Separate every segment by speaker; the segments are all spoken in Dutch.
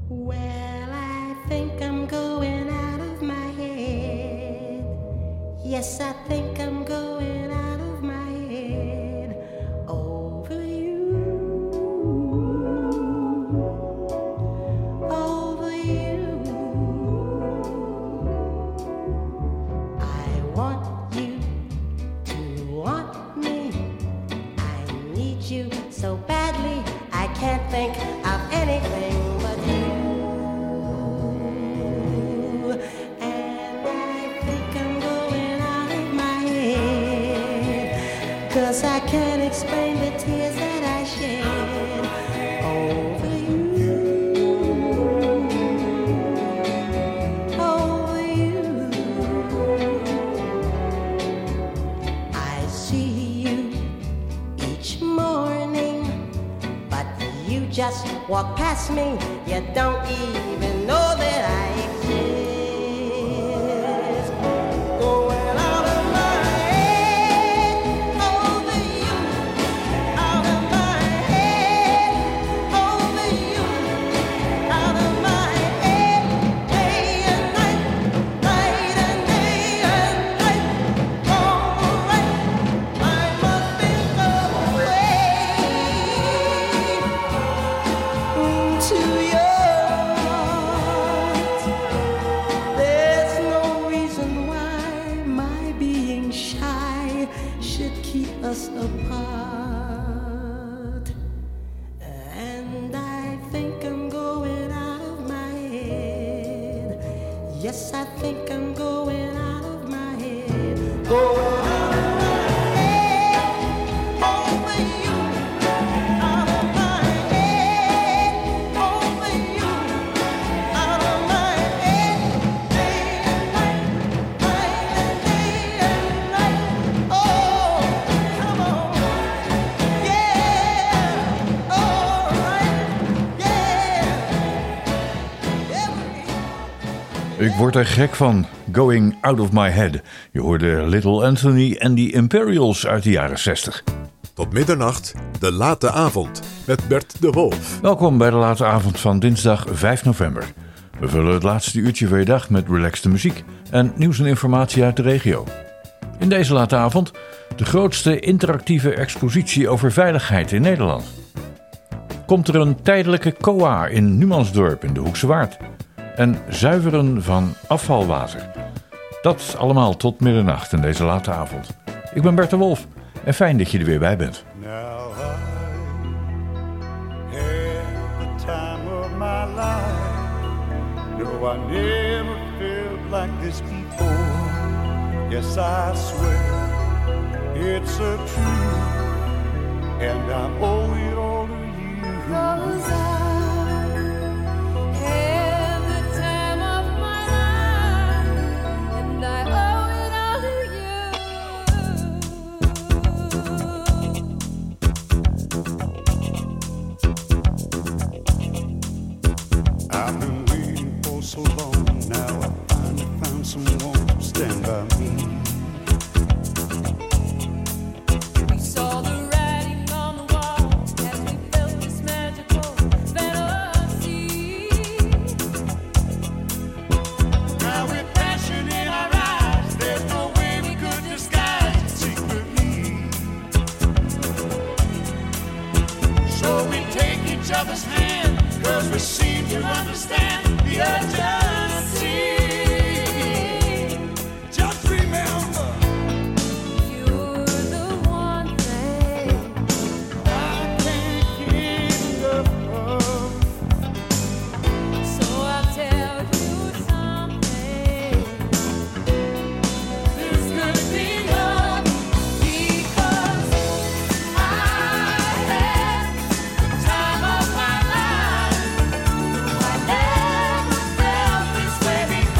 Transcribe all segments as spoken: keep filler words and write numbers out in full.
Speaker 1: Well, I think I'm going out of my head. Yes, I think I'm going out of my head over you. Over you. I want you to want me. I need you so badly. I can't think of anything but you. And I think I'm going out of my head, 'cause I can't explain the tears that I shed over you. Over you. I see you each morning, but you just walk past me. You don't even know that I exist. Going out of my head over you. Out of my head over you. Out of my head day and night. Night and day and night. Alright, I must think of a way to yours. There's no reason why my being shy should keep us apart. And I think I'm going out of my head. Yes, I think I'm going out of my head. Going out of my head over you. Out of my head over you. Out of my head day and night. Night and day and night. Oh, come on. Yeah. All right. Yeah. Every
Speaker 2: Ik word er gek van. Going Out of My Head. Je hoorde Little Anthony en die Imperials uit de jaren zestig.
Speaker 3: Tot middernacht, de late avond, met Bert de Wolf.
Speaker 2: Welkom bij de late avond van dinsdag vijf november. We vullen het laatste uurtje van je dag met relaxte muziek en nieuws en informatie uit de regio. In deze late avond de grootste interactieve expositie over veiligheid in Nederland. Komt er een tijdelijke C O A in Numansdorp in de Hoekse Waard. En zuiveren van afvalwater. Dat allemaal tot middernacht in deze late avond. Ik ben Bert de Wolf en fijn dat je er weer bij bent.
Speaker 4: Now I had the time of my life. No, I never felt like this before. Yes, I swear it's a truth, and I owe it all to you.
Speaker 5: 'Cause I had the time of my life, and I owe it all to you.
Speaker 4: I've been waiting for so long. Now I finally found someone to stand by me.
Speaker 5: We saw the writing on the wall as we felt this magical fantasy.
Speaker 4: Now with passion in our eyes, there's no way we could disguise it secretly. So we take each other's hand, 'cause we seem to understand the urgency. Just remember,
Speaker 5: You're the one thing
Speaker 4: I can't get enough of.
Speaker 5: So I'll tell you something.
Speaker 4: This could be love,
Speaker 5: Because I had the time of my life. I never felt this way before.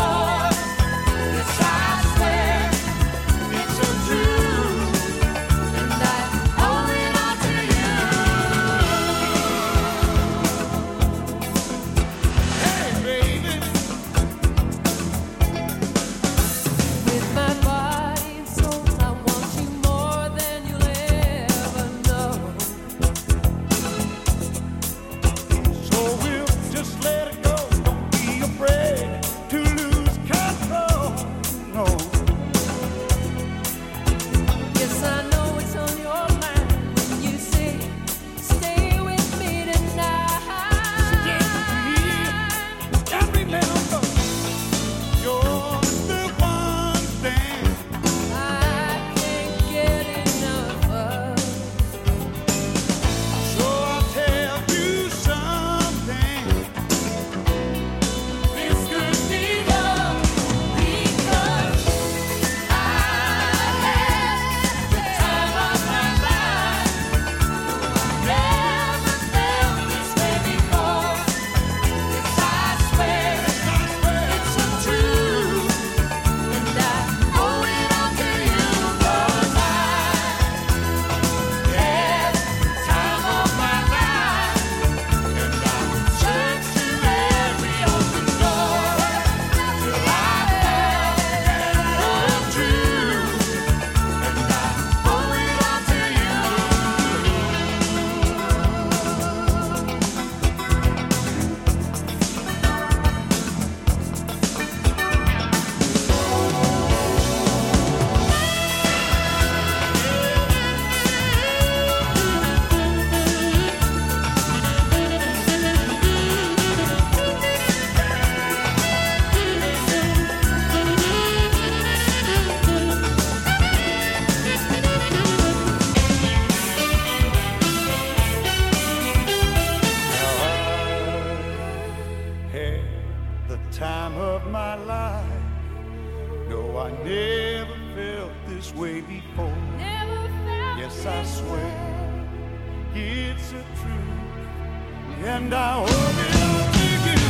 Speaker 4: I never felt this way before.
Speaker 5: Never felt
Speaker 4: Yes,
Speaker 5: this
Speaker 4: I swear
Speaker 5: way.
Speaker 4: it's a truth, and I owe it all to you.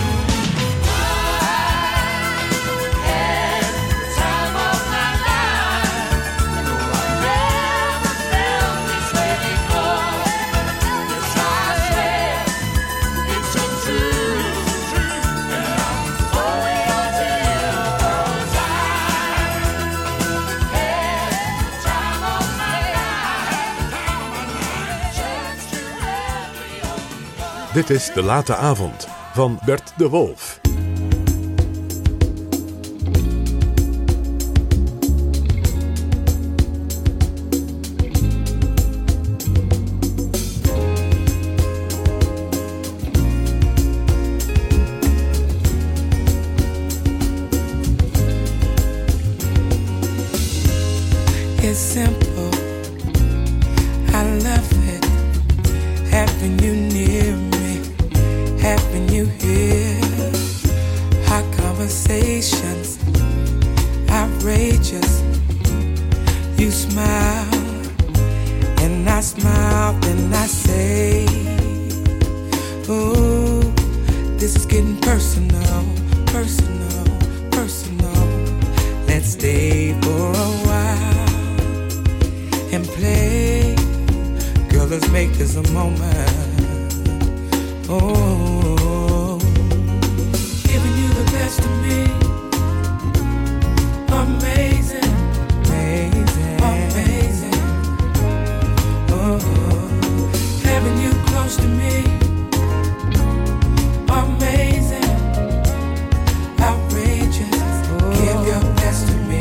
Speaker 5: Had the time of my life. No, I never felt this way before. Yes, I swear it's a truth, and I owe it all to you. 'Cause I had the time of my life. Chance to every
Speaker 3: Dit is De Late Avond van Bert de Wolf.
Speaker 6: It's simple, I love it. Having you near me, having you here. Hot conversations, outrageous. You smile, and I smile, and I say, ooh, this is getting personal, personal, personal. Let's stay for a while and play. Girl, let's make this a moment. Oh, giving you the best of me. Amazing, amazing, amazing. Oh, having you close to me. Amazing, outrageous. Give your best to me.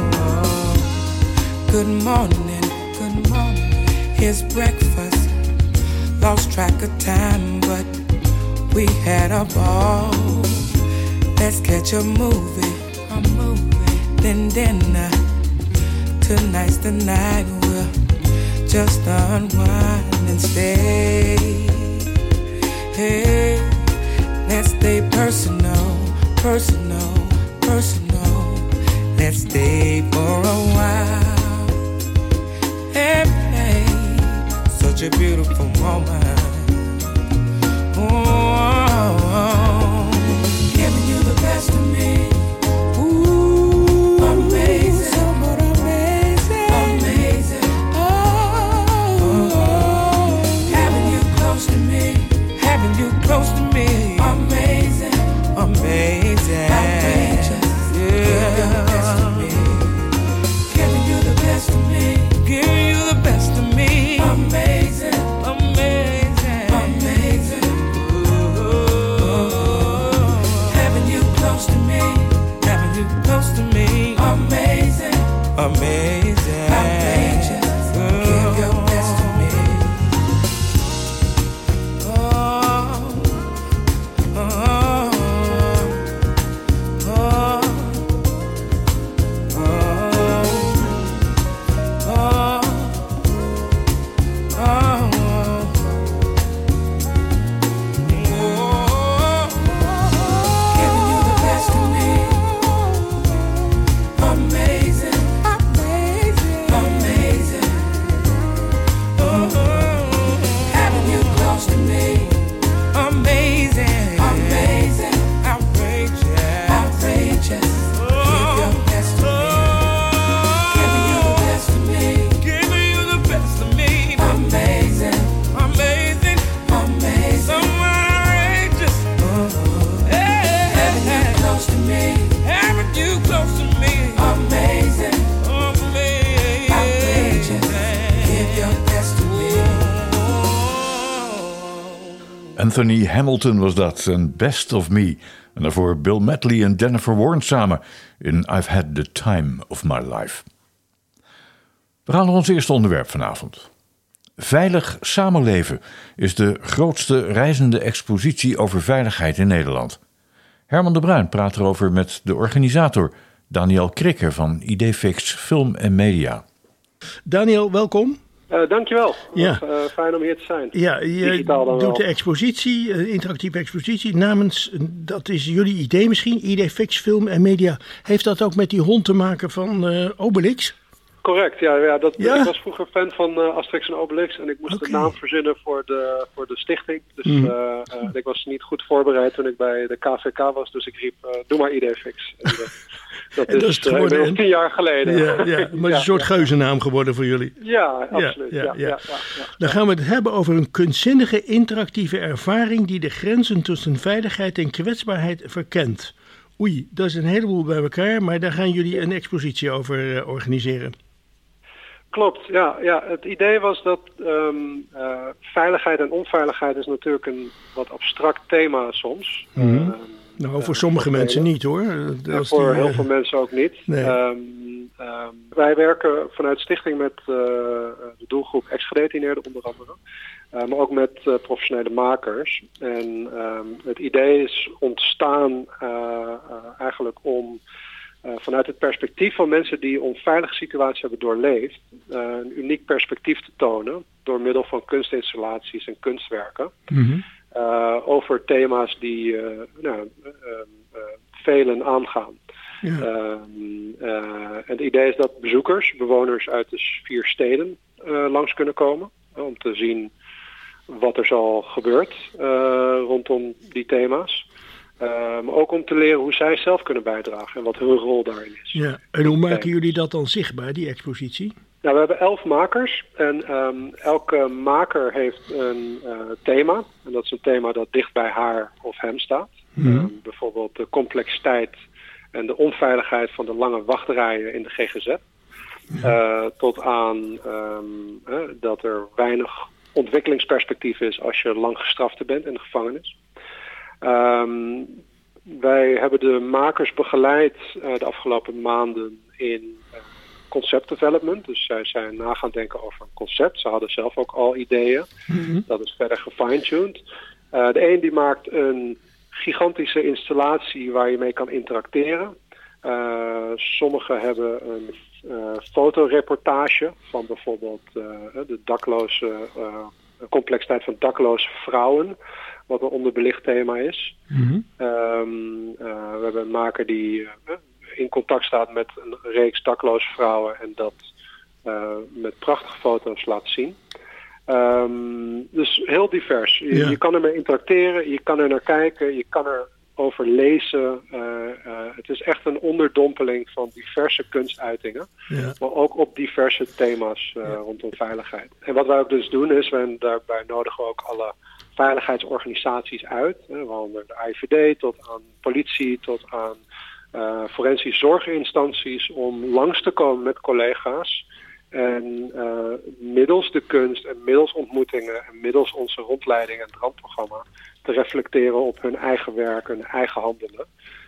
Speaker 6: Good morning, good morning. Here's breakfast. Lost track of time, but we had a ball. Let's catch a movie, a movie. Then dinner. Tonight's the night we'll just unwind and stay. Hey, let's stay personal, personal, personal. Let's stay for a while and play such a beautiful moment. Oh, giving you the best of me. Ooh, amazing, somewhat amazing, amazing. Oh, oh, having you close to me, having you close to me. Amazing, amazing, outrageous. Yeah, give you the best of me, giving you the best of me, giving you the best of me. Amazing, amazing, amazing. Ooh, having you close to me, having you close to me. Amazing, amazing, outrageous. Give your best to me. Oh, oh, oh, oh, oh, oh, giving you the best of me. Amazing, amazing, amazing. Oh, having you close to me. Amazing, amazing, outrageous, outrageous. Give your best to me. Giving you the best of me. Giving you the best of me. Amazing, amazing, amazing. Outrageous. Hey, having you close to me. Having you close to me. Amazing, amazing, outrageous. Give your best to me.
Speaker 2: Anthony Hamilton was dat, en Best of Me. En daarvoor Bill Medley en Jennifer Warren samen in I've Had the Time of My Life. We gaan naar ons eerste onderwerp vanavond. Veilig samenleven is de grootste reizende expositie over veiligheid in Nederland. Herman de Bruin praat erover met de organisator Daniel Krikke van Idefix Film en Media.
Speaker 7: Daniel, welkom. Uh, dankjewel.
Speaker 8: Ja.
Speaker 7: Uh, fijn om hier te zijn.
Speaker 8: Ja, je
Speaker 7: Digitaal dan
Speaker 8: doet
Speaker 7: wel.
Speaker 8: de expositie, een interactieve expositie, namens, dat is jullie idee misschien, Idefix Film en Media. Heeft dat ook met die hond te maken van uh, Obelix?
Speaker 7: Correct, ja. ja, dat,
Speaker 8: Ja?
Speaker 7: Ik was vroeger fan van uh, Asterix en Obelix en ik moest
Speaker 8: Oké.
Speaker 7: de naam verzinnen voor de, voor de stichting. Dus
Speaker 8: Mhm.
Speaker 7: uh, uh, ik was niet goed voorbereid toen ik bij de K V K was, dus ik riep, uh, doe maar Idefix. En, uh, dat
Speaker 8: En
Speaker 7: is,
Speaker 8: dat is het
Speaker 7: uh,
Speaker 8: geworden,
Speaker 7: inmiddels
Speaker 8: hè?
Speaker 7: tien jaar geleden.
Speaker 8: Ja, ja, maar het is een soort
Speaker 7: ja,
Speaker 8: geuzennaam geworden voor jullie.
Speaker 7: ja, absoluut.
Speaker 8: Ja,
Speaker 7: Ja,
Speaker 8: ja,
Speaker 7: ja,
Speaker 8: ja.
Speaker 7: ja, ja.
Speaker 8: Dan gaan we het hebben over een kunstzinnige interactieve ervaring die de grenzen tussen veiligheid en kwetsbaarheid verkent. Oei, dat is een heleboel bij elkaar, maar daar gaan jullie een expositie over uh, organiseren.
Speaker 7: Klopt, ja, ja. Het idee was dat um, uh, veiligheid en onveiligheid is natuurlijk een wat abstract thema soms.
Speaker 8: Mhm.
Speaker 7: Uh,
Speaker 8: Nou, voor
Speaker 7: uh,
Speaker 8: sommige
Speaker 7: voor
Speaker 8: mensen
Speaker 7: velen.
Speaker 8: niet hoor.
Speaker 7: Ja,
Speaker 8: Als
Speaker 7: voor
Speaker 8: die,
Speaker 7: heel
Speaker 8: uh,
Speaker 7: veel mensen ook niet.
Speaker 8: Nee.
Speaker 7: Um, um, wij werken vanuit stichting met uh, de doelgroep ex-gedetineerden onder andere. Uh, maar ook met uh, professionele makers. En um, het idee is ontstaan uh, uh, eigenlijk om uh, vanuit het perspectief van mensen die onveilige situaties hebben doorleefd, uh, een uniek perspectief te tonen door middel van kunstinstallaties en kunstwerken.
Speaker 8: Mhm.
Speaker 7: Uh, over thema's die uh, nou, uh, uh, velen aangaan.
Speaker 8: Ja.
Speaker 7: Uh, uh, en het idee is dat bezoekers, bewoners uit de vier steden uh, langs kunnen komen. Uh, om te zien wat er zal gebeurt uh, rondom die thema's. Uh, maar ook om te leren hoe zij zelf kunnen bijdragen en wat hun rol daarin is.
Speaker 8: Ja. En hoe maken jullie dat dan zichtbaar, die expositie?
Speaker 7: Nou, we hebben elf makers en um, elke maker heeft een uh, thema. En dat is een thema dat dicht bij haar of hem staat.
Speaker 8: Mhm.
Speaker 7: Um, bijvoorbeeld de complexiteit en de onveiligheid van de lange wachtrijen in de G G Z. Uh, tot aan um, uh, dat er weinig ontwikkelingsperspectief is als je lang gestrafte bent in de gevangenis. Um, wij hebben de makers begeleid uh, de afgelopen maanden in uh, concept development. Dus zij zijn na gaan denken over een concept. Ze hadden zelf ook al ideeën.
Speaker 8: Mhm.
Speaker 7: Dat is verder gefine-tuned. Uh, de een die maakt een gigantische installatie waar je mee kan interacteren. Uh, sommigen hebben een uh, fotoreportage van bijvoorbeeld uh, de dakloze uh, complexiteit van dakloze vrouwen, wat een onderbelicht thema is.
Speaker 8: Mhm.
Speaker 7: Um, uh, we hebben een maker die uh, in contact staat met een reeks dakloze vrouwen en dat uh, met prachtige foto's laat zien. Um, dus heel divers. Je,
Speaker 8: Ja.
Speaker 7: je kan ermee interacteren, je kan er naar kijken, je kan er over lezen. Uh, uh, het is echt een onderdompeling van diverse kunstuitingen,
Speaker 8: Ja.
Speaker 7: maar ook op diverse thema's uh,
Speaker 8: Ja.
Speaker 7: rondom veiligheid. En wat wij ook dus doen is, wij daarbij nodigen we ook alle veiligheidsorganisaties uit, hè, waaronder de A I V D tot aan politie, tot aan uh, forensische zorginstanties, om langs te komen met collega's. En uh, middels de kunst en middels ontmoetingen en middels onze rondleiding en het randprogramma te reflecteren op hun eigen werk, hun eigen handelen.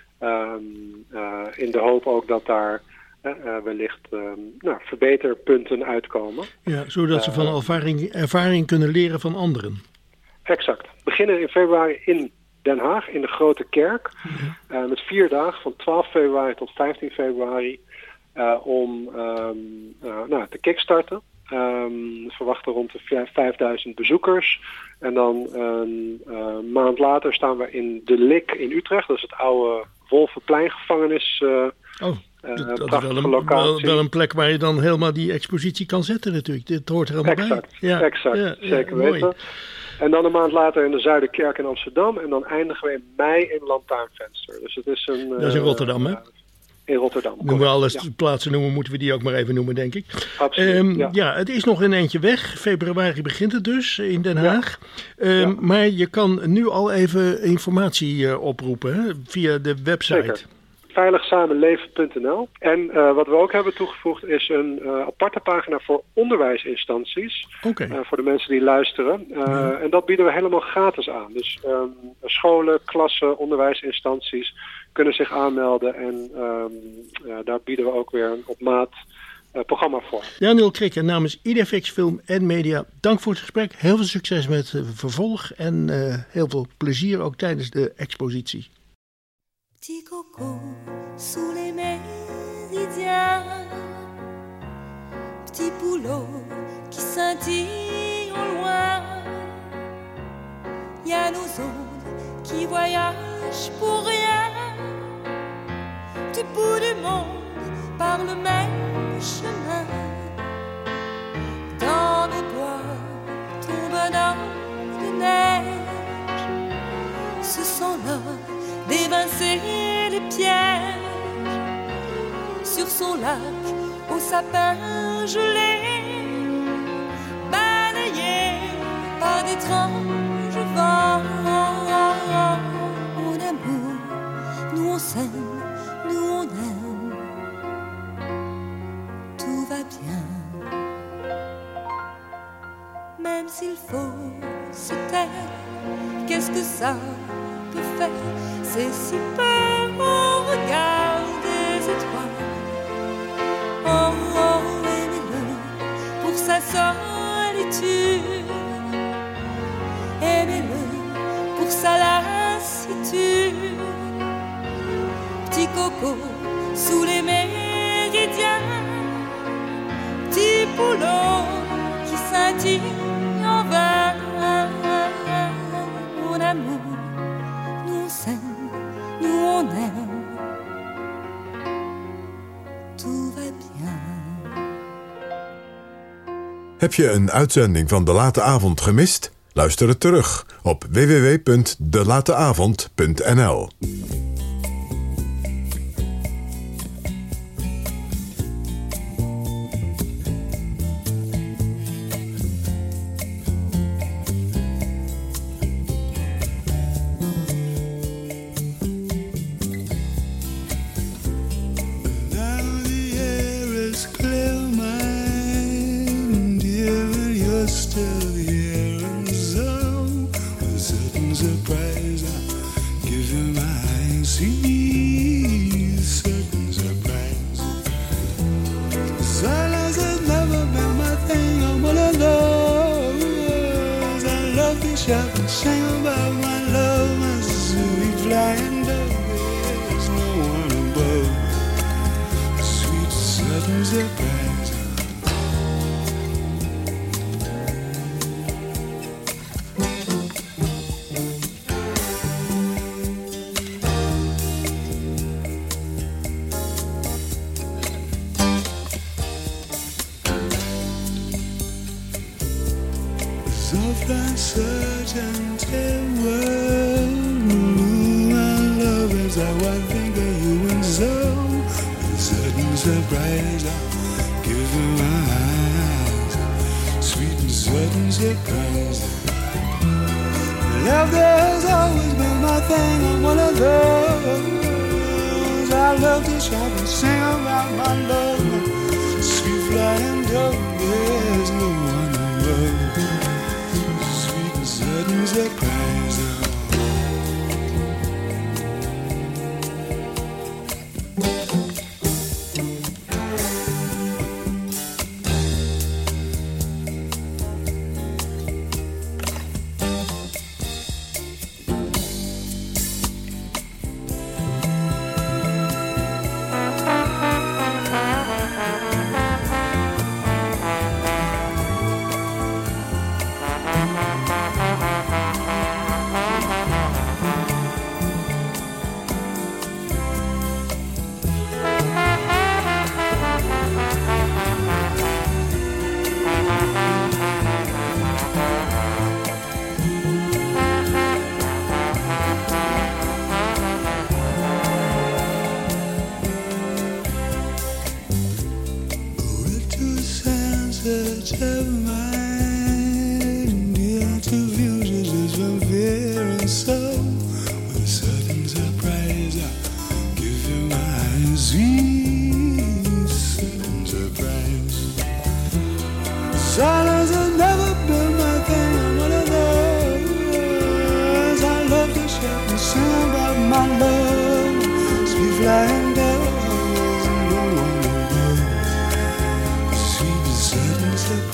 Speaker 7: Um, uh, in de hoop ook dat daar uh, uh, wellicht um, nou, verbeterpunten uitkomen.
Speaker 8: Ja, zodat ze van ervaring, ervaring kunnen leren van anderen.
Speaker 7: Exact. We beginnen in februari in Den Haag, in de Grote Kerk. Uh, met vier dagen, van twaalf februari tot vijftien februari. Uh, om um, uh, nou, te kickstarten. Um, we verwachten rond de vijfduizend bezoekers. En dan een uh, maand later staan we in De Lik in Utrecht. Dat is het oude Wolvenpleingevangenis. Uh,
Speaker 8: Oh,
Speaker 7: uh,
Speaker 8: dat, dat is
Speaker 7: prachtige
Speaker 8: wel een,
Speaker 7: locatie.
Speaker 8: wel, wel een plek waar je dan helemaal die expositie kan zetten natuurlijk. Dit hoort er allemaal
Speaker 7: Exact,
Speaker 8: bij. Ja,
Speaker 7: exact.
Speaker 8: ja, ja,
Speaker 7: zeker
Speaker 8: mooi.
Speaker 7: weten. En dan een maand later in de Zuiderkerk in Amsterdam. En dan eindigen we in mei in Lantaarnvenster. Dus het is een...
Speaker 8: Dat is in
Speaker 7: uh,
Speaker 8: Rotterdam, hè?
Speaker 7: uh, In Rotterdam.
Speaker 8: Noemen we
Speaker 7: correct.
Speaker 8: alles
Speaker 7: Ja,
Speaker 8: plaatsen noemen, moeten we die ook maar even noemen, denk ik.
Speaker 7: absoluut.
Speaker 8: Ehm,
Speaker 7: ja.
Speaker 8: ja, het is nog een eentje weg. Februari begint het dus in Den Haag. Ehm,
Speaker 7: Ja.
Speaker 8: Maar je kan nu al even informatie uh, oproepen hè, via de website.
Speaker 7: Zeker. veiligzamenleven punt n l. En uh, wat we ook hebben toegevoegd is een uh, aparte pagina voor onderwijsinstanties.
Speaker 8: Oké.
Speaker 7: Uh, voor de mensen die luisteren. Uh,
Speaker 8: Ja.
Speaker 7: En dat bieden we helemaal gratis aan. Dus um, scholen, klassen, onderwijsinstanties kunnen zich aanmelden. En um, uh, daar bieden we ook weer een op maat uh, programma voor.
Speaker 8: Daniel Krikke namens Idefix Film en Media. Dank voor het gesprek. Heel veel succes met het vervolg. En uh, heel veel plezier ook tijdens de expositie.
Speaker 9: Petit coco sous les méridiens, petit boulot qui scintille au loin. Y a nos ondes qui voyagent pour rien, du bout du monde par le même chemin. Dans nos bois tombe un homme de neige, ce sont là d'évincer les pièges sur son lac au sapin gelé, balayé par d'étranges vents. Mon amour, nous on s'aime, nous on aime, tout va bien. Même s'il faut se taire, qu'est-ce que ça peut faire? C'est si peu au regard des étoiles. Oh, oh, aimez-le pour sa solitude, aimez-le pour sa lassitude. Petit coco sous les méridiens, petit boulot qui scintille en vain. Mon amour, nous on s'aime, nous on aime, tout va bien.
Speaker 3: Heb je een uitzending van De Late Avond gemist? Luister het terug op w w w punt de late avond punt n l.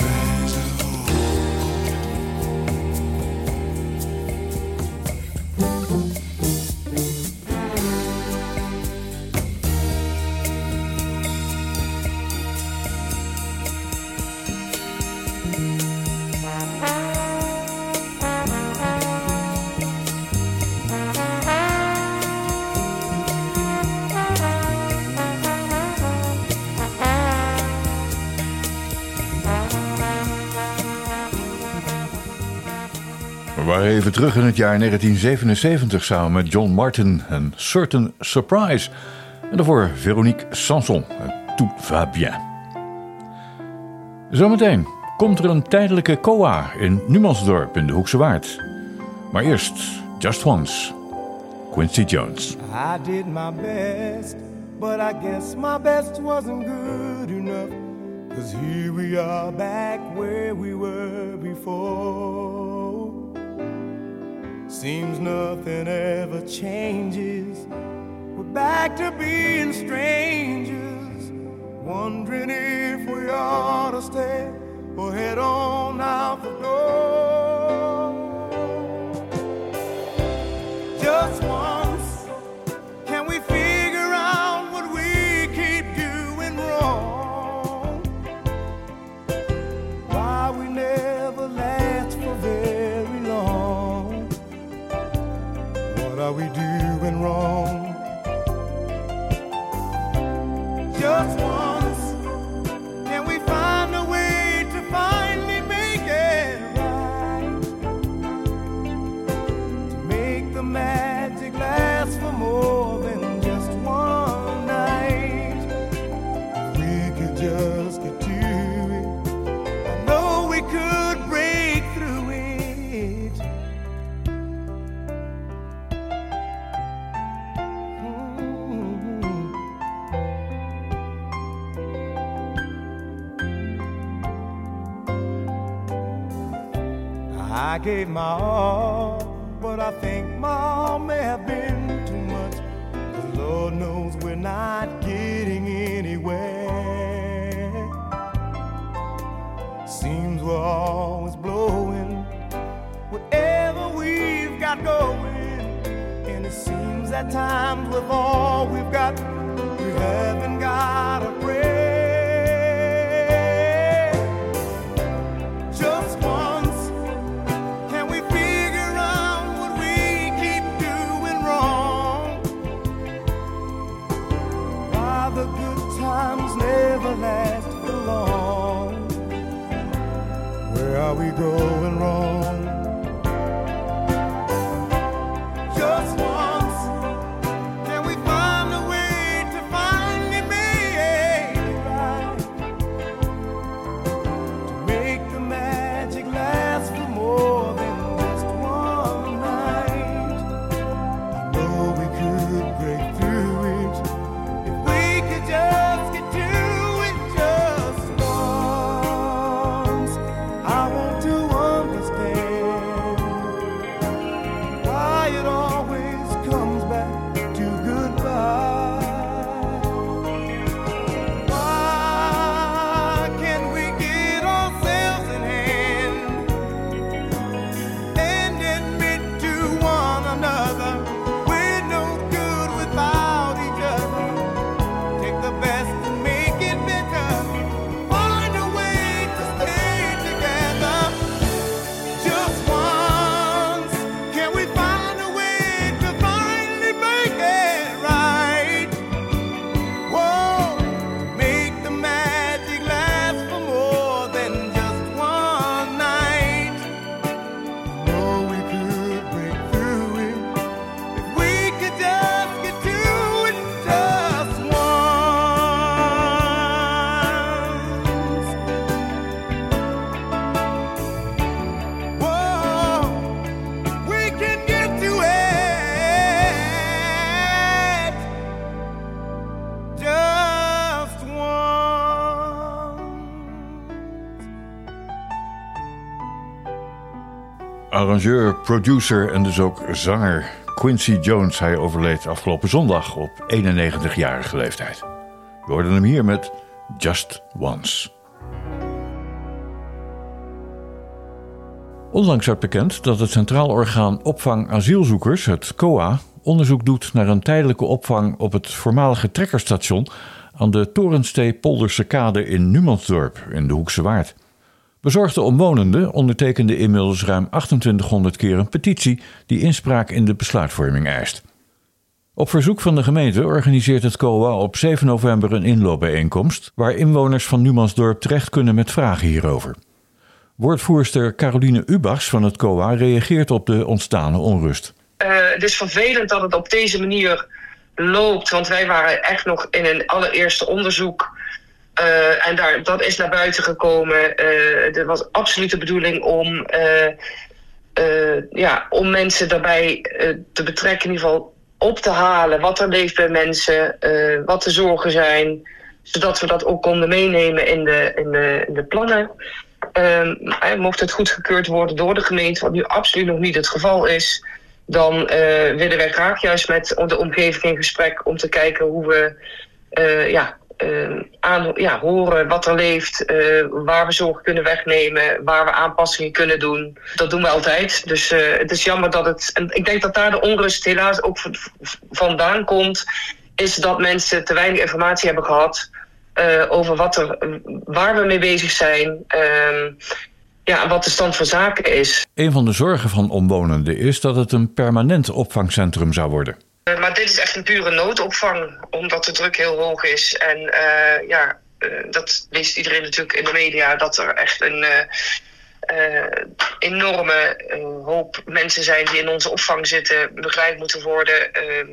Speaker 6: Surprise.
Speaker 2: waren even terug in het jaar negentien zevenenzeventig samen met John Martin en Certain Surprise. En daarvoor Véronique Sanson en Tout va bien. Zometeen komt er een tijdelijke C O A in Numansdorp in de Hoekse Waard. Maar eerst Just Once, Quincy Jones.
Speaker 10: I did my best, but I guess my best wasn't good enough. 'Cause here we are back where we were before. Seems nothing ever changes. We're back to being strangers, wondering if we ought to stay or head on out the door. Just once, can we figure out what we keep doing wrong? Why we never last for very long? What are we doing wrong? Just once, can we find a way to finally make it right? To make the magic last for more than just one night. If we could just get to it, I know we could break through it. Mm-hmm. I gave my all, but I think my all may have been too much. 'Cause Lord knows we're not getting anywhere. Seems we're always blowing whatever we've got going. And it seems at times with all we've got, we haven't got a prayer. Just once, can we figure out what we keep doing wrong? Why the good times never last for long? Where are we going wrong? Just once, can we find a way to finally make it right? To make the magic last for more than just one night. I know we could break through it if we could just get to it just once. I want to understand why it always comes back to goodbye. Why can't we get ourselves in hand and admit to one another we're no good without each other? Take the best and make it better. Find a way to stay together. Just once, can we find a way to finally make it right? Whoa, make the magic last for more than just one night. Know we could break through it if we could just get to it just once. Whoa, we can get to it just once.
Speaker 2: Arrangeur, producer en dus ook zanger Quincy Jones. Hij overleed afgelopen zondag op eenennegentigjarige leeftijd. We hoorden hem hier met Just Once. Onlangs werd bekend dat het Centraal Orgaan Opvang Asielzoekers, het C O A, onderzoek doet naar een tijdelijke opvang op het voormalige trekkerstation aan de Torenstee-Polderse kade in Numansdorp in de Hoekse Waard. Bezorgde omwonenden ondertekenden inmiddels ruim achtentwintighonderd keer een petitie die inspraak in de besluitvorming eist. Op verzoek van de gemeente organiseert het C O A op zeven november een inloopbijeenkomst waar inwoners van Numansdorp terecht kunnen met vragen hierover. Woordvoerster Caroline Ubachs van het C O A reageert op de ontstane onrust.
Speaker 11: Uh, het is vervelend dat het op deze manier loopt, want wij waren echt nog in een allereerste onderzoek. Uh, en daar, dat is naar buiten gekomen. Uh, er was absoluut de bedoeling om, uh, uh, ja, om mensen daarbij uh, te betrekken, in ieder geval op te halen wat er leeft bij mensen, uh, wat de zorgen zijn, zodat we dat ook konden meenemen in de, in de, in de plannen. Uh, mocht het goedgekeurd worden door de gemeente, wat nu absoluut nog niet het geval is, dan uh, willen wij graag juist met de omgeving in gesprek om te kijken hoe we uh, ja, uh, aan, ja, horen wat er leeft, uh, waar we zorg kunnen wegnemen, waar we aanpassingen kunnen doen. Dat doen we altijd. Dus uh, het is jammer dat het... En ik denk dat daar de onrust helaas ook v- vandaan komt, is dat mensen te weinig informatie hebben gehad uh, over wat er, waar we mee bezig zijn. Uh, Ja, wat de stand van zaken is.
Speaker 2: Een van de zorgen van omwonenden is dat het een permanent opvangcentrum zou worden.
Speaker 11: Uh, maar dit is echt een pure noodopvang, omdat de druk heel hoog is. En uh, ja, uh, dat leest iedereen natuurlijk in de media, dat er echt een uh, uh, enorme uh, hoop mensen zijn die in onze opvang zitten, begeleid moeten worden. Uh,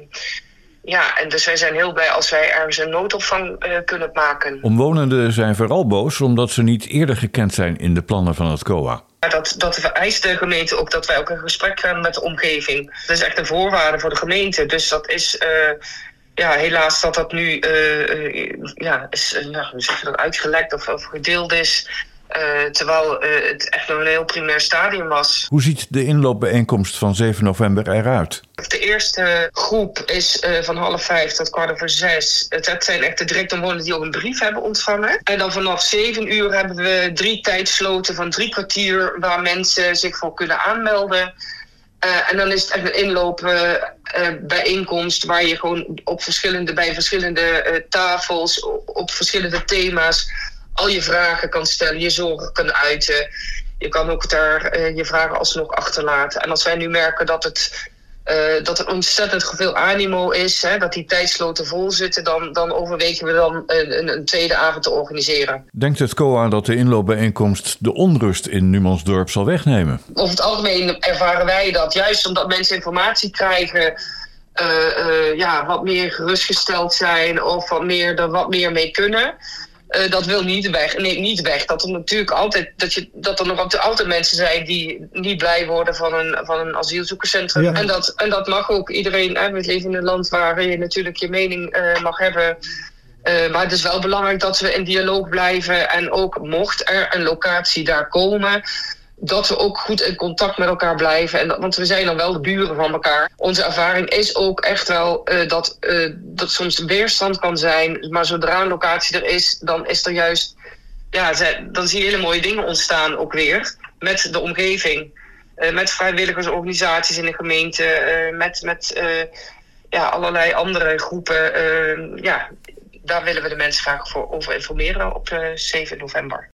Speaker 11: Ja, en dus wij zijn heel blij als wij ergens een noodopvang uh, kunnen maken.
Speaker 2: Omwonenden zijn vooral boos omdat ze niet eerder gekend zijn in de plannen van het C O A.
Speaker 11: Dat, dat vereist de gemeente ook dat wij ook in gesprek gaan met de omgeving. Dat is echt een voorwaarde voor de gemeente. Dus dat is uh, ja, helaas dat dat nu uh, uh, ja, is, uh, nou, hoe zeg je dat, uitgelekt of, of gedeeld is. Uh, terwijl uh, het echt nog een heel primair stadium was.
Speaker 2: Hoe ziet de inloopbijeenkomst van zeven november eruit?
Speaker 11: De eerste groep is uh, van half vijf tot kwart over zes. Dat zijn echt de directe omwonenden die ook een brief hebben ontvangen. En dan vanaf zeven uur hebben we drie tijdsloten van drie kwartier waar mensen zich voor kunnen aanmelden. Uh, en dan is het echt een inloop uh, uh, bijeenkomst waar je gewoon op verschillende, bij verschillende uh, tafels, op, op verschillende thema's al je vragen kan stellen, je zorgen kan uiten. Je kan ook daar uh, je vragen alsnog achterlaten. En als wij nu merken dat het, uh, dat er ontzettend veel animo is, hè, dat die tijdsloten vol zitten, dan, dan overwegen we dan een, een tweede avond te organiseren.
Speaker 2: Denkt het C O A dat de inloopbijeenkomst de onrust in Numansdorp zal wegnemen?
Speaker 11: Over het algemeen ervaren wij dat, juist omdat mensen informatie krijgen, uh, uh, ja, wat meer gerustgesteld zijn of wat meer, er wat meer mee kunnen. Uh, dat wil niet weg, nee, niet weg. Dat er natuurlijk altijd, dat je, dat er nog altijd mensen zijn die niet blij worden van een, van een asielzoekerscentrum. Ja. En, dat, en dat mag ook iedereen. Hè, we leven in een land waar je natuurlijk je mening uh, mag hebben. Uh, maar het is wel belangrijk dat we in dialoog blijven. En ook mocht er een locatie daar komen, dat we ook goed in contact met elkaar blijven. En dat, want we zijn dan wel de buren van elkaar. Onze ervaring is ook echt wel uh, dat, uh, dat soms weerstand kan zijn. Maar zodra een locatie er is, dan is er juist, ja, dan zie je hele mooie dingen ontstaan ook weer. Met de omgeving. Uh, met vrijwilligersorganisaties in de gemeente. Uh, met met uh, ja, allerlei andere groepen. Uh, ja, daar willen we de mensen graag voor, over informeren op uh, zeven november.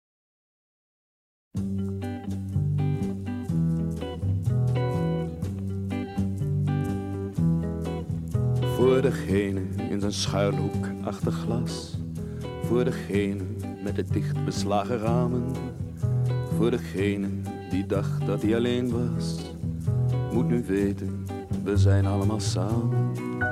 Speaker 12: Voor degene in zijn schuilhoek achter glas. Voor degene met de dicht beslagen ramen. Voor degene die dacht dat hij alleen was. Moet nu weten, we zijn allemaal samen.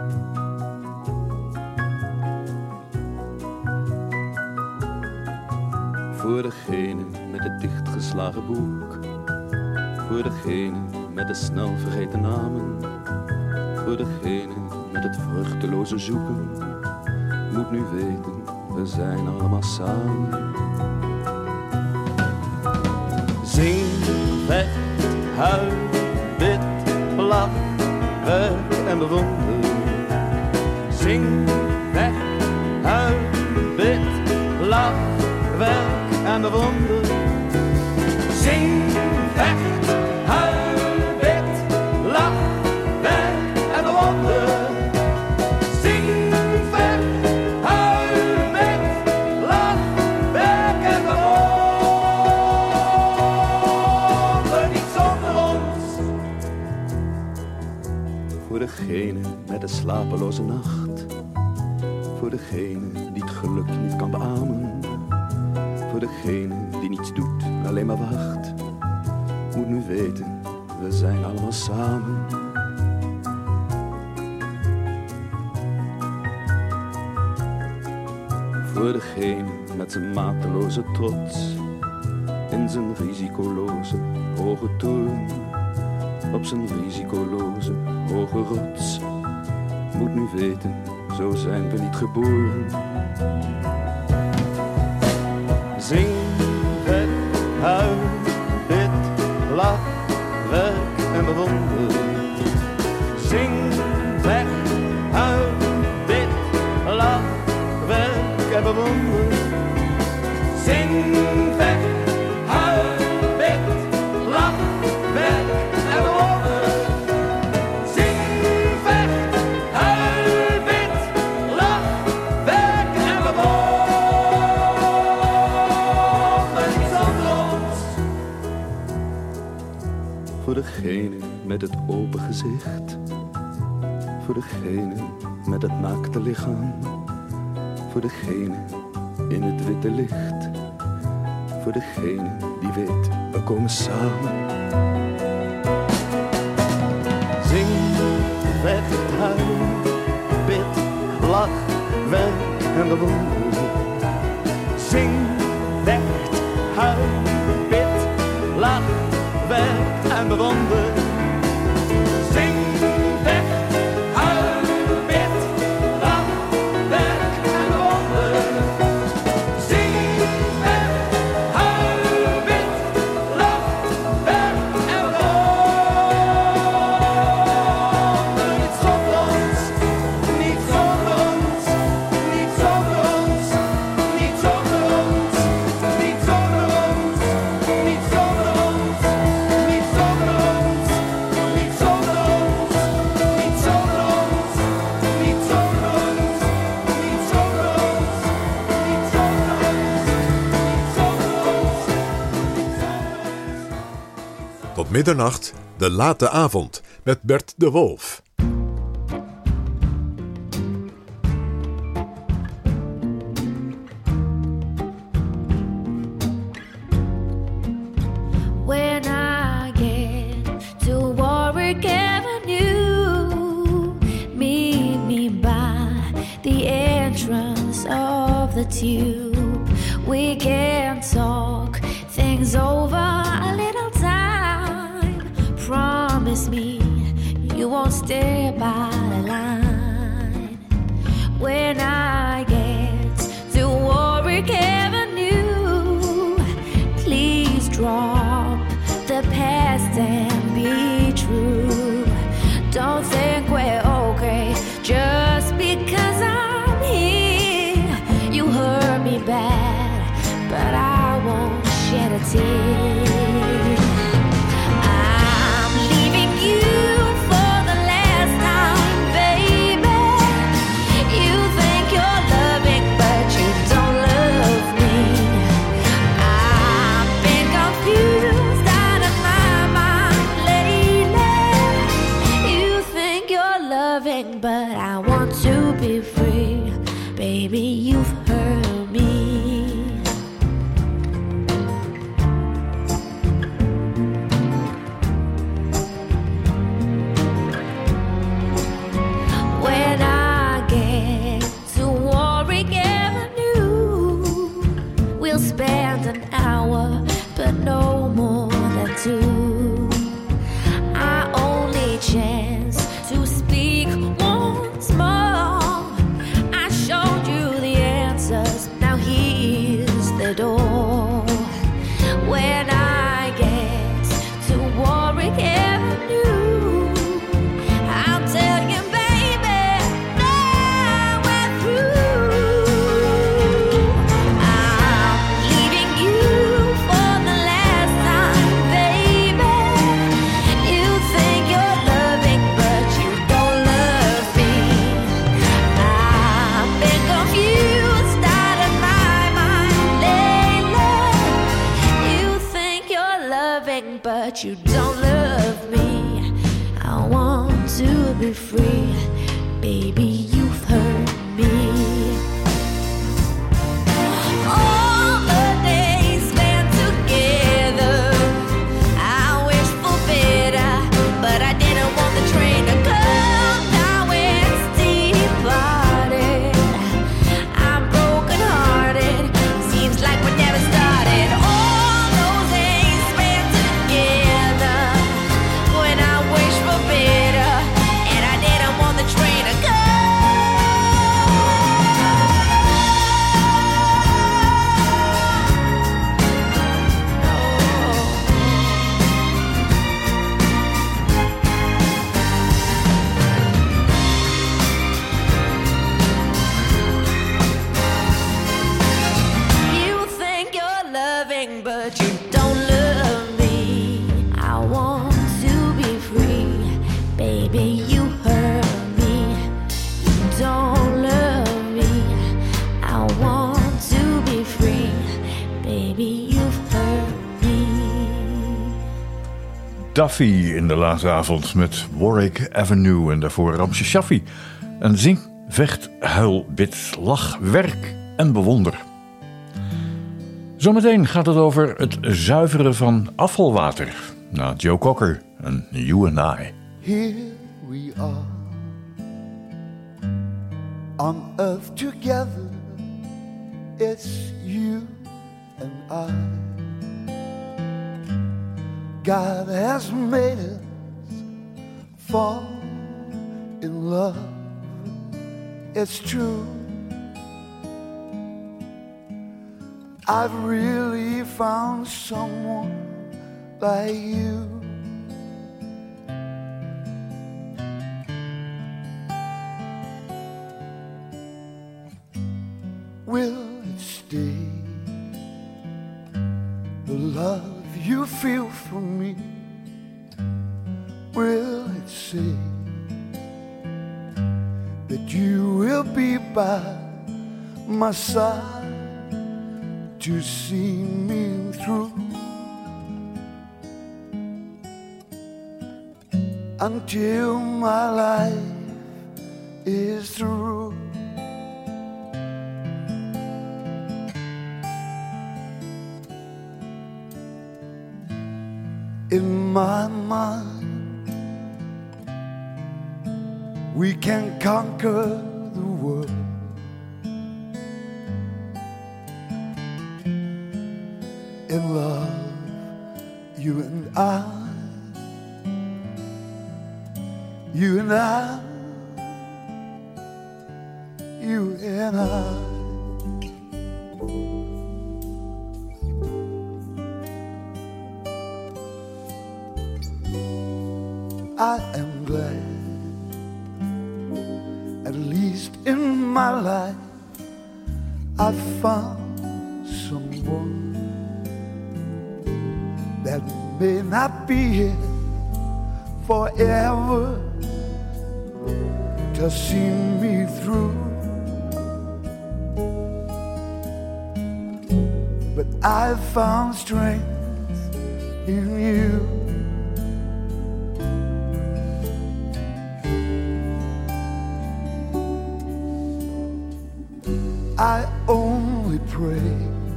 Speaker 12: Voor degene met het dichtgeslagen boek. Voor degene met de snel vergeten namen. Voor degene met het vruchteloze zoeken. Moet nu weten, we zijn allemaal samen. Zing, vecht, huil, bid, lach, werk en bewonder. Zing, vecht, huil, bid, lach, werk en bewonder. Zing, vecht, huil, bid, lach, werk en bewonder. Zing, vecht, huil, bid, lach, werk en bewonder. Niet zonder ons. Voor degene met de slapeloze nacht. Voor degene die het geluk niet kan beamen. Voor degene die niets doet, alleen maar wacht. moet nu weten, we zijn allemaal samen. Voor degene met zijn mateloze trots, in zijn risicoloze hoge toren, op zijn risicoloze hoge rots. Moet nu weten, zo zijn we niet geboren. Zing, vet, huil, bid, lach, werk en bewonder. Zing, weg, huil, bid, lach, werk en bewonder. Zing, weg, huil, bid, lach, werk en bewonder. Zing, weg, huil, bid, lach, werk en bewonder. Niets anders. Voor degene met het open gezicht, voor degene met het naakte lichaam, voor degene in het witte licht, voor degene die weet, we komen samen. Zing, vecht, huil, bid, lach, werk en bewonder. Zing, vecht, huil, bid, lach, werk en bewonder. Zing, vecht, huil, bid, lach, werk en bewonder. Zing, vecht, huil, bid, lach, werk en bewonder. Niet zonder ons, niet zonder ons, niet zonder ons, niet zonder ons, niet zonder ons, niet zonder ons, niet zonder ons, niet zonder ons, niet zonder ons, niet zonder ons, niet zonder ons, niet zonder ons.
Speaker 3: Tot middernacht, de late avond met Bert de Wolf.
Speaker 13: When I get to Warwick Avenue, meet me by the entrance of the tube. We can talk things over a little time. Promise me you won't stay by the line. When I get to Warwick Avenue, please drop the past and be true. Don't think we're okay just because I'm here. You hurt me bad, but I won't shed a tear. I'm leaving you for the last time, baby. You think you're loving, but you don't love me. I've been confused out of my mind lately. You think you're loving, but I want to be free. Baby, you've hurt me. When I get to Warwick Avenue, we'll spend an hour, but no more than two. Our only chance to speak once more. I showed you the answers, now here's the door. When I get to Warwick Avenue, I'll tell you, baby, now we're through. I'm leaving you for the last time, baby. You think you're loving, but you don't love me. I've been confused out of my mind lately. You think you're loving, but you don't love me. I want to be free, baby, you've hurt me. All the days spent together, I Baby, you hurt me. You don't love me. I want to be free. Baby, you've hurt me.
Speaker 2: Duffy in de late avond met Warwick Avenue en daarvoor Ramse Shaffi. En zing, vecht, huil, bid, lach, werk en bewonder. Zometeen gaat het over het zuiveren van afvalwater. Na Joe Cocker en You and I.
Speaker 14: Here we are on earth together. It's you and I. God has made us fall in love. It's true. I've really found someone like you. Will it stay? The love you feel for me, will it say that you will be by my side to see me through until my life is through? In my mind, we can conquer the world. In love, you and I, you and I, you and I. I am glad, at least in my life, I found someone that may not be here forever to see me through, but I found strength in you. I only pray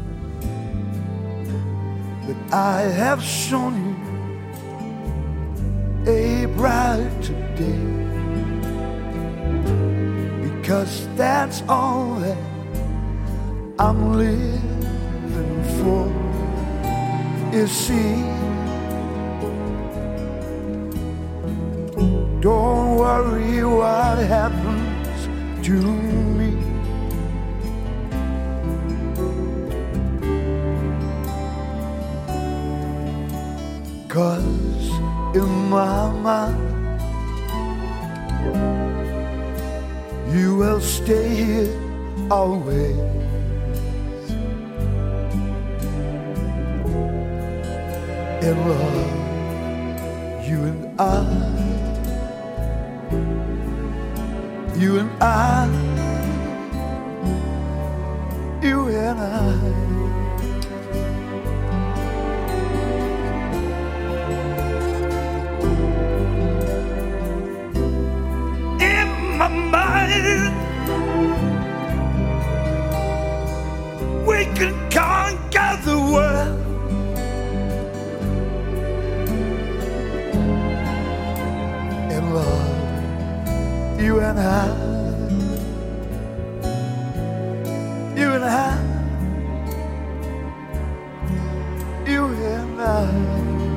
Speaker 14: that I have shown you a brighter day, because that's all that I'm living for. You see, don't worry what happens to me. 'Cause in my mind, you will stay here always. In love, you and I, you and I, you and I. My mind, we can conquer the world. In love, you and I, you and I, you and I.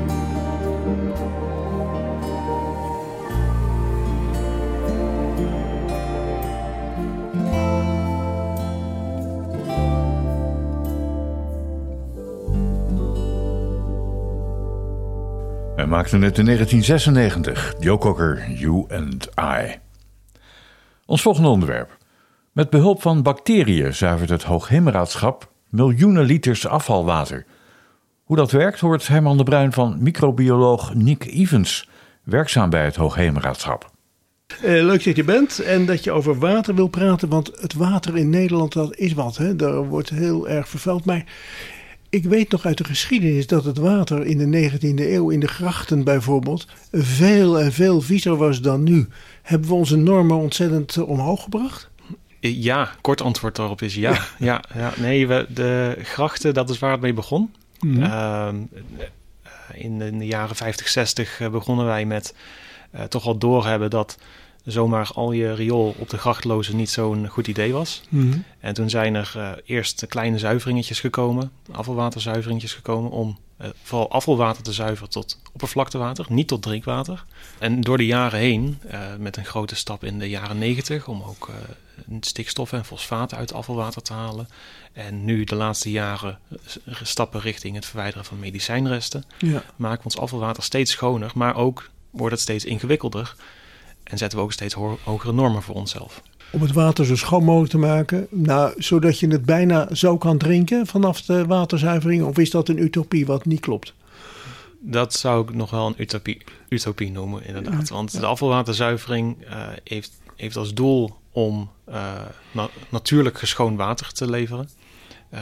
Speaker 2: Hij maakte het in negentien zesennegentig, Joe Cocker, You and I. Ons volgende onderwerp. Met behulp van bacteriën zuivert het Hoogheemraadschap miljoenen liters afvalwater. Hoe dat werkt hoort Herman de Bruin van microbioloog Nick Evans werkzaam bij het Hoogheemraadschap.
Speaker 8: Uh, leuk dat je bent en dat je over water wil praten, want het water in Nederland, dat is wat. Hè? Daar wordt heel erg vervuild. Maar ik weet nog uit de geschiedenis dat het water in de negentiende eeuw, in de grachten bijvoorbeeld, veel en veel viezer was dan nu. Hebben we onze normen ontzettend uh, omhoog gebracht?
Speaker 15: Ja, kort antwoord daarop is ja. ja, ja nee, we, de grachten, dat is waar het mee begon. Mm-hmm. Uh, in, de, in de jaren vijftig, zestig begonnen wij met uh, toch al doorhebben dat zomaar al je riool op de gracht lozen niet zo'n goed idee was. Mm-hmm. En toen zijn er uh, eerst kleine zuiveringetjes gekomen, afvalwaterzuiveringetjes gekomen, om uh, vooral afvalwater te zuiveren tot oppervlaktewater, niet tot drinkwater. En door de jaren heen, uh, met een grote stap in de jaren negentig, om ook uh, stikstoffen en fosfaten uit afvalwater te halen. En nu de laatste jaren stappen richting het verwijderen van medicijnresten. Ja. Maken we ons afvalwater steeds schoner, maar ook wordt het steeds ingewikkelder. En zetten we ook steeds ho- hogere normen voor onszelf.
Speaker 8: Om het water zo schoon mogelijk te maken, nou, zodat je het bijna zo kan drinken vanaf de waterzuivering? Of is dat een utopie wat niet klopt?
Speaker 15: Dat zou ik nog wel een utopie, utopie noemen, inderdaad. Want de afvalwaterzuivering uh, heeft, heeft als doel om uh, na- natuurlijk geschoon water te leveren. Uh,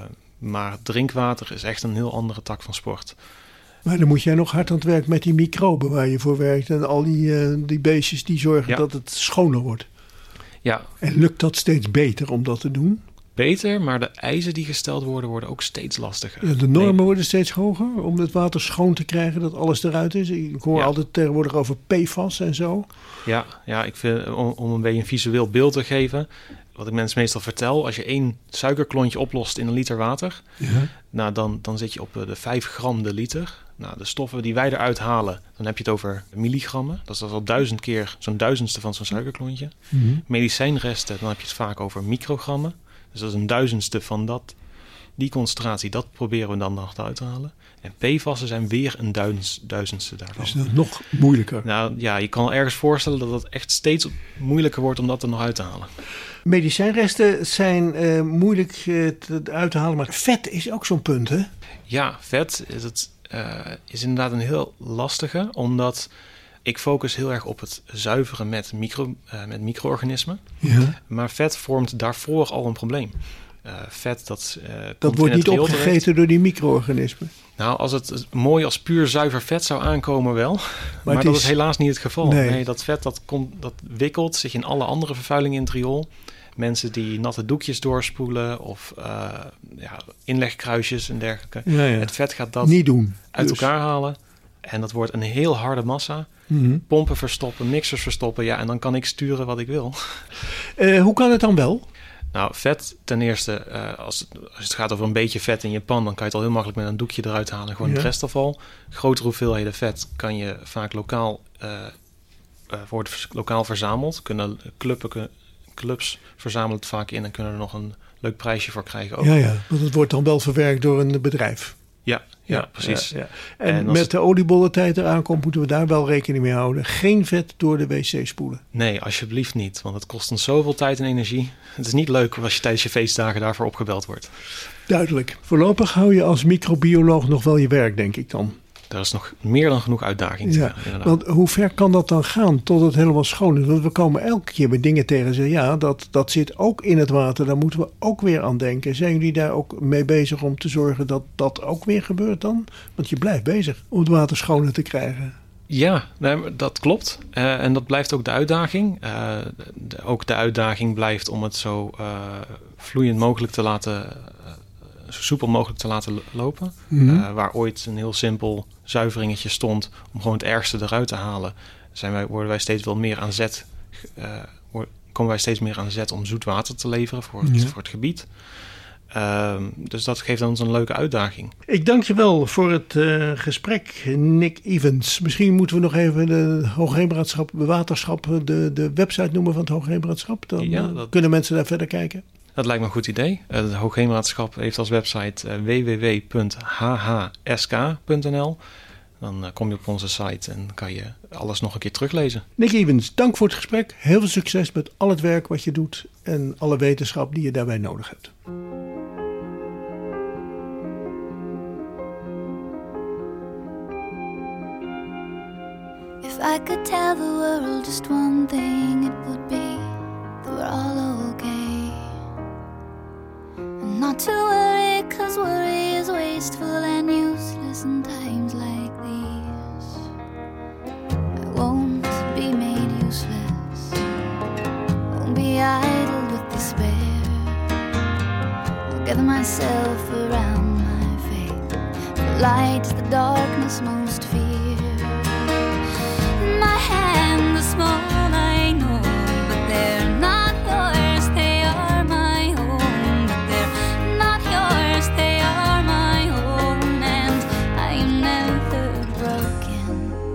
Speaker 15: maar drinkwater is echt een heel andere tak van sport.
Speaker 8: Maar dan moet jij nog hard aan het werk met die microben waar je voor werkt. En al die, uh, die beestjes die zorgen ja. dat het schoner wordt.
Speaker 15: Ja.
Speaker 8: En lukt dat steeds beter om dat te doen?
Speaker 15: Beter, maar de eisen die gesteld worden, worden ook steeds lastiger.
Speaker 8: Ja, de normen nee. worden steeds hoger om het water schoon te krijgen, dat alles eruit is. Ik hoor ja. altijd tegenwoordig over P F A S en zo.
Speaker 15: Ja, ja ik vind, om, om een beetje een visueel beeld te geven, wat ik mensen meestal vertel, als je één suikerklontje oplost in een liter water, ja. nou, dan, dan zit je op de vijf gram de liter. Nou, de stoffen die wij eruit halen, dan heb je het over milligrammen. Dat is al duizend keer zo'n duizendste van zo'n suikerklontje. Mm-hmm. Medicijnresten, dan heb je het vaak over microgrammen. Dus dat is een duizendste van dat, die concentratie. Dat proberen we dan nog uit te halen. En P F A S'en zijn weer een duizend, duizendste daarvan.
Speaker 8: Dus dat is nog moeilijker.
Speaker 15: Nou ja, je kan ergens voorstellen dat het echt steeds moeilijker wordt om dat er nog uit te halen.
Speaker 8: Medicijnresten zijn uh, moeilijk uh, te, uit te halen, maar vet is ook zo'n punt, hè?
Speaker 15: Ja, vet is, het, uh, is inderdaad een heel lastige, omdat ik focus heel erg op het zuiveren met, micro, uh, met micro-organismen. Ja. Maar vet vormt daarvoor al een probleem. Uh, vet, dat uh,
Speaker 8: Dat wordt niet opgegeten terecht. door die micro-organismen?
Speaker 15: Nou, als het mooi als puur zuiver vet zou aankomen wel. Maar, maar dat is... is helaas niet het geval. Nee, nee dat vet dat, komt, dat wikkelt zich in alle andere vervuilingen in het riool. Mensen die natte doekjes doorspoelen of uh, ja, inlegkruisjes en dergelijke. Ja, ja. Het vet gaat dat
Speaker 8: niet doen,
Speaker 15: uit
Speaker 8: dus.
Speaker 15: elkaar halen. En dat wordt een heel harde massa.
Speaker 8: Mm-hmm.
Speaker 15: Pompen verstoppen, mixers verstoppen. Ja, en dan kan ik sturen wat ik wil.
Speaker 8: Uh, hoe kan het dan wel?
Speaker 15: Nou, vet ten eerste, uh, als, het, als het gaat over een beetje vet in je pan, dan kan je het al heel makkelijk met een doekje eruit halen. Gewoon ja. het restafval. Grotere hoeveelheden vet kan je vaak lokaal, uh, uh, wordt lokaal verzameld. Kunnen clubben, clubs verzamelen het vaak in en kunnen er nog een leuk prijsje voor krijgen. Ook.
Speaker 8: Ja, ja, want het wordt dan wel verwerkt door een bedrijf.
Speaker 15: Ja, ja, ja precies.
Speaker 8: Ja, ja. En, en met het... de oliebollentijd eraan komt, moeten we daar wel rekening mee houden. Geen vet door de wc spoelen.
Speaker 15: Nee, alsjeblieft niet. Want het kost ons zoveel tijd en energie. Het is niet leuk als je tijdens je feestdagen daarvoor opgebeld wordt.
Speaker 8: Duidelijk. Voorlopig hou je als microbioloog nog wel je werk, denk ik dan.
Speaker 15: Daar is nog meer dan genoeg uitdaging te
Speaker 8: ja, inderdaad. Want hoe ver kan dat dan gaan tot het helemaal schoon is? Want we komen elke keer met dingen tegen en zeggen, ja, dat, dat zit ook in het water. Daar moeten we ook weer aan denken. Zijn jullie daar ook mee bezig om te zorgen dat dat ook weer gebeurt dan? Want je blijft bezig om het water schoner te krijgen.
Speaker 15: Ja, nee, dat klopt. Uh, en dat blijft ook de uitdaging. Uh, de, ook de uitdaging blijft om het zo uh, vloeiend mogelijk te laten... Uh, zo soepel mogelijk te laten lopen. Mm-hmm. Uh, waar ooit een heel simpel zuiveringetje stond om gewoon het ergste eruit te halen, zijn wij, worden wij steeds wel meer aan zet, uh, worden, komen wij steeds meer aan zet om zoet water te leveren voor het, ja. voor het gebied. Uh, dus dat geeft ons een leuke uitdaging.
Speaker 8: Ik dank je wel voor het uh, gesprek, Nick Evans. Misschien moeten we nog even de Hoogheemraadschap, de waterschap, de, de website noemen van het Hoogheemraadschap. Dan ja, dat... kunnen mensen daar verder kijken.
Speaker 15: Dat lijkt me een goed idee. Het Hoogheemraadschap heeft als website uh, w w w punt h h s k punt n l. Dan uh, kom je op onze site en kan je alles nog een keer teruglezen.
Speaker 8: Nick Evans, dank voor het gesprek. Heel veel succes met al het werk wat je doet en alle wetenschap die je daarbij nodig hebt.
Speaker 13: If
Speaker 16: If I could tell the world just one thing, it would be that we're all okay. And not to worry, cause worry is wasteful and useless in times like these. I won't be made useless, won't be idle with despair. I'll gather myself around my faith. The light is the darkness most fear. My hands are small, I know, but they're not yours, they are my own. But they're not yours, they are my own, and I am never broken.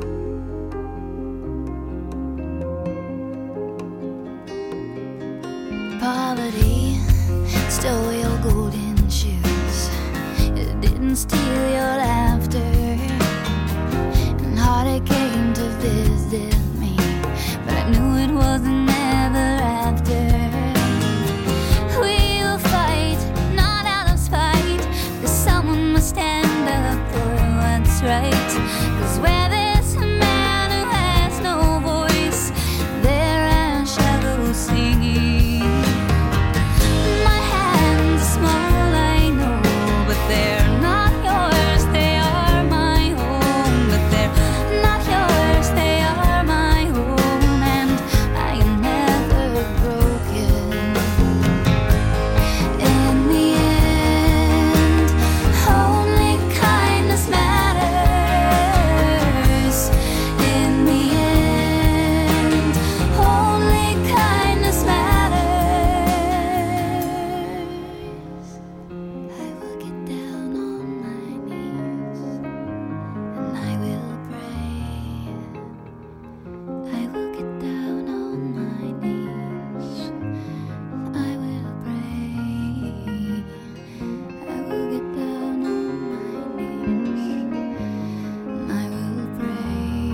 Speaker 16: Poverty stole your golden shoes, it didn't steal your laughter. Heartache came to visit me, but I knew it wasn't ever after. We'll fight, not out of spite, cause someone must stand up for what's right. Cause where there's a man who has no voice, there are shadows singing. My hands are small, I know, but they're not yours, they are my own. But they're not yours, they are my own, and I am never broken. In the end, only kindness matters. In the end, only kindness matters. I will get down on my knees and I will pray. I will get down on my knees and I will pray. I will get down on my knees and I will pray.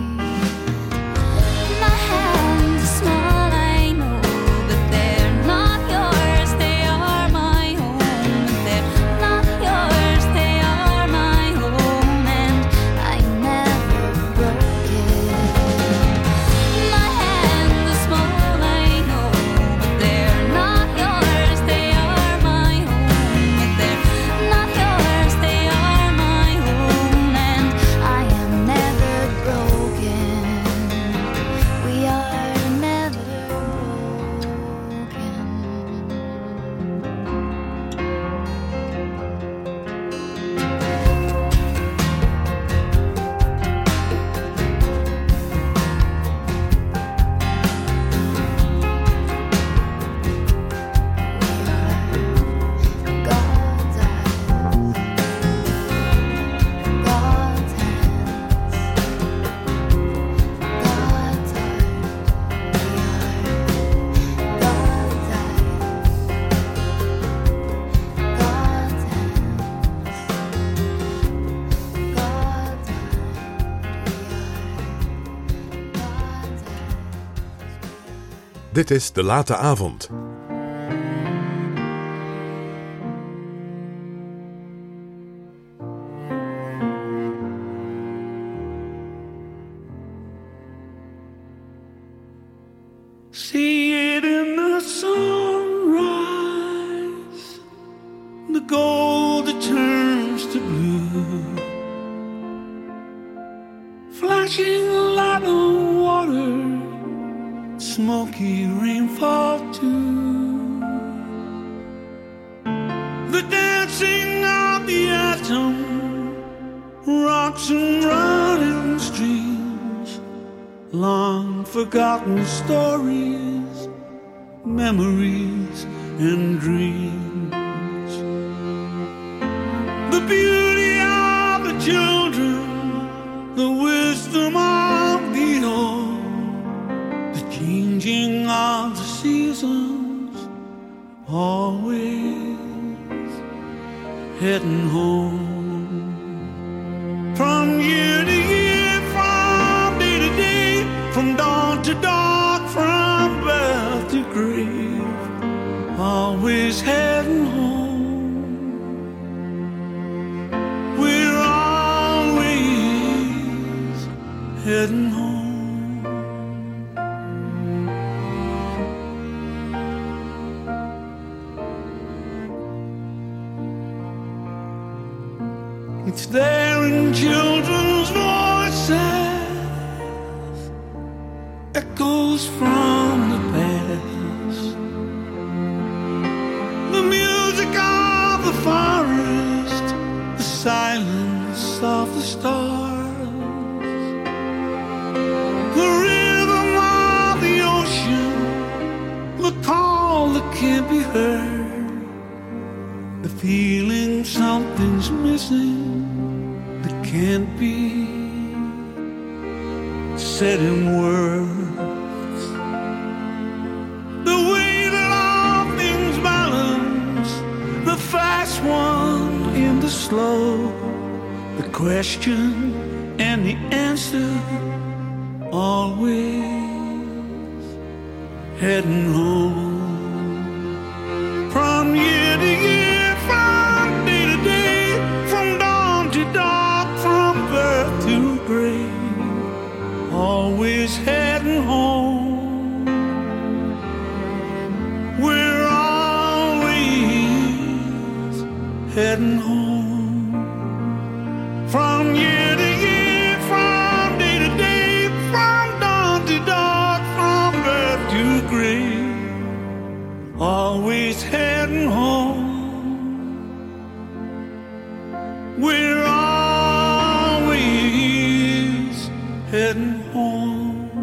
Speaker 16: My hands are small, I know, but they're not yours, they are my own. But they're not yours, they are my own, and I'm never broken. My hands are small, I know, but they're not yours, they are my own. But they're not yours, they are my own, and I am never broken. We are never broken. God's eyes, God's hands, God's eyes. We are God's eyes, God's hands, God's eyes.
Speaker 3: Dit is De Late Avond.
Speaker 17: See it in the sunrise, the gold that turns to blue, flashing light on water, smoky rainfall too. The dancing of the atom, rocks and running streams, long forgotten stories, memories and dreams. The beauty of the children, the wisdom of the old, the changing of the seasons, always heading home. From year to year, from day to day, from dawn to dark, from birth to grave, always heading home. We're always heading home. It's there in children's voices, echoes from the past, the music of the forest, the silence of the stars, the rhythm of the ocean, the call that can't be heard, the feeling something's missing that can't be said in words, the way that all things balance, the fast one in the slow, the question and the answer, always heading home. From year to year, from day to day, from dawn to dark, from birth to grave, always heading home. We're always heading home. From year to year, from day to day, from dawn to dark, from birth to grave, always heading home. We're always heading home.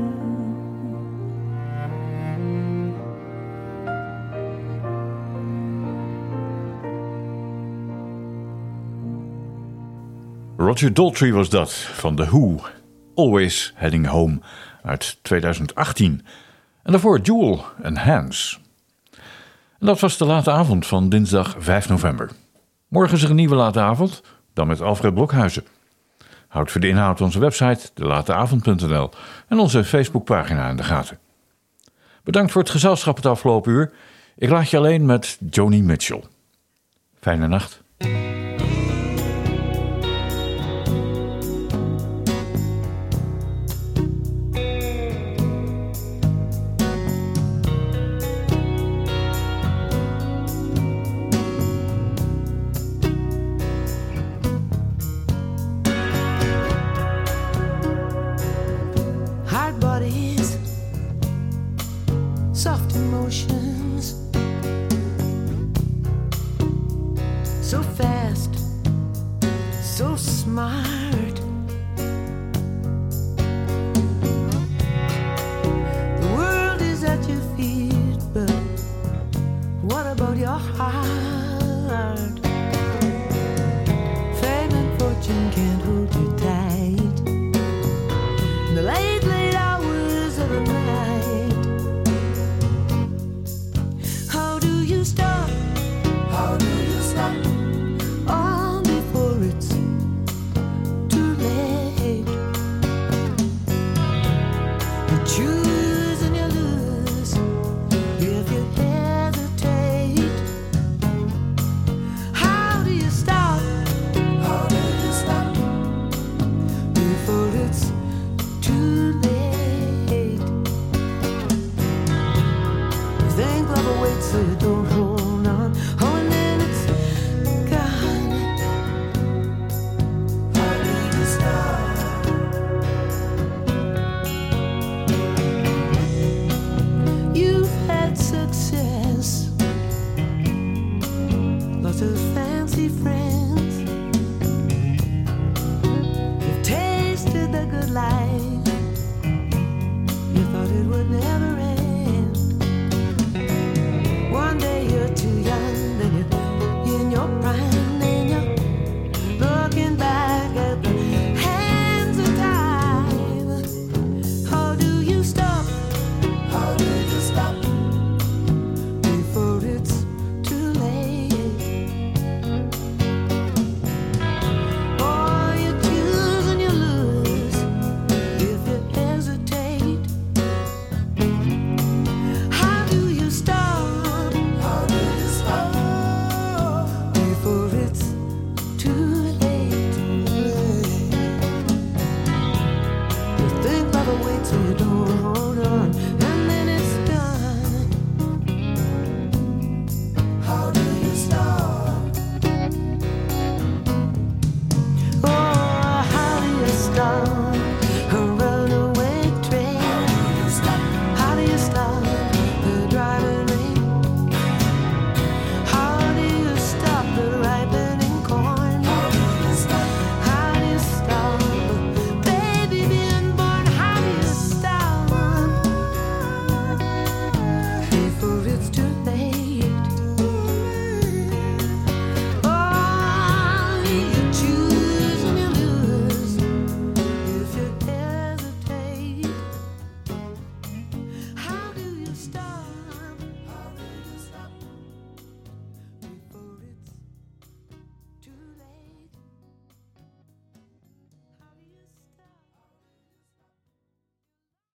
Speaker 2: Roger Daltrey was dat, van The Who. Always Heading Home, uit tweeduizend achttien. En daarvoor Jewel en Hands. En dat was de late avond van dinsdag vijf november. Morgen is er een nieuwe late avond, dan met Alfred Blokhuizen. Houd voor de inhoud onze website, de late avond punt n l, en onze Facebookpagina in de gaten. Bedankt voor het gezelschap het afgelopen uur. Ik laat je alleen met Joni Mitchell. Fijne nacht.
Speaker 1: Hard bodies, soft emotions, so fast, so smart. The world is at your feet, but what about your heart? Fame and fortune can't hold you tight. The late, late hours of the night. How do you stop? How do you stop? All before it's too late. You choose and you lose if you hesitate. How do you stop? How do you stop? Before it's too late. You think love awaits so you don't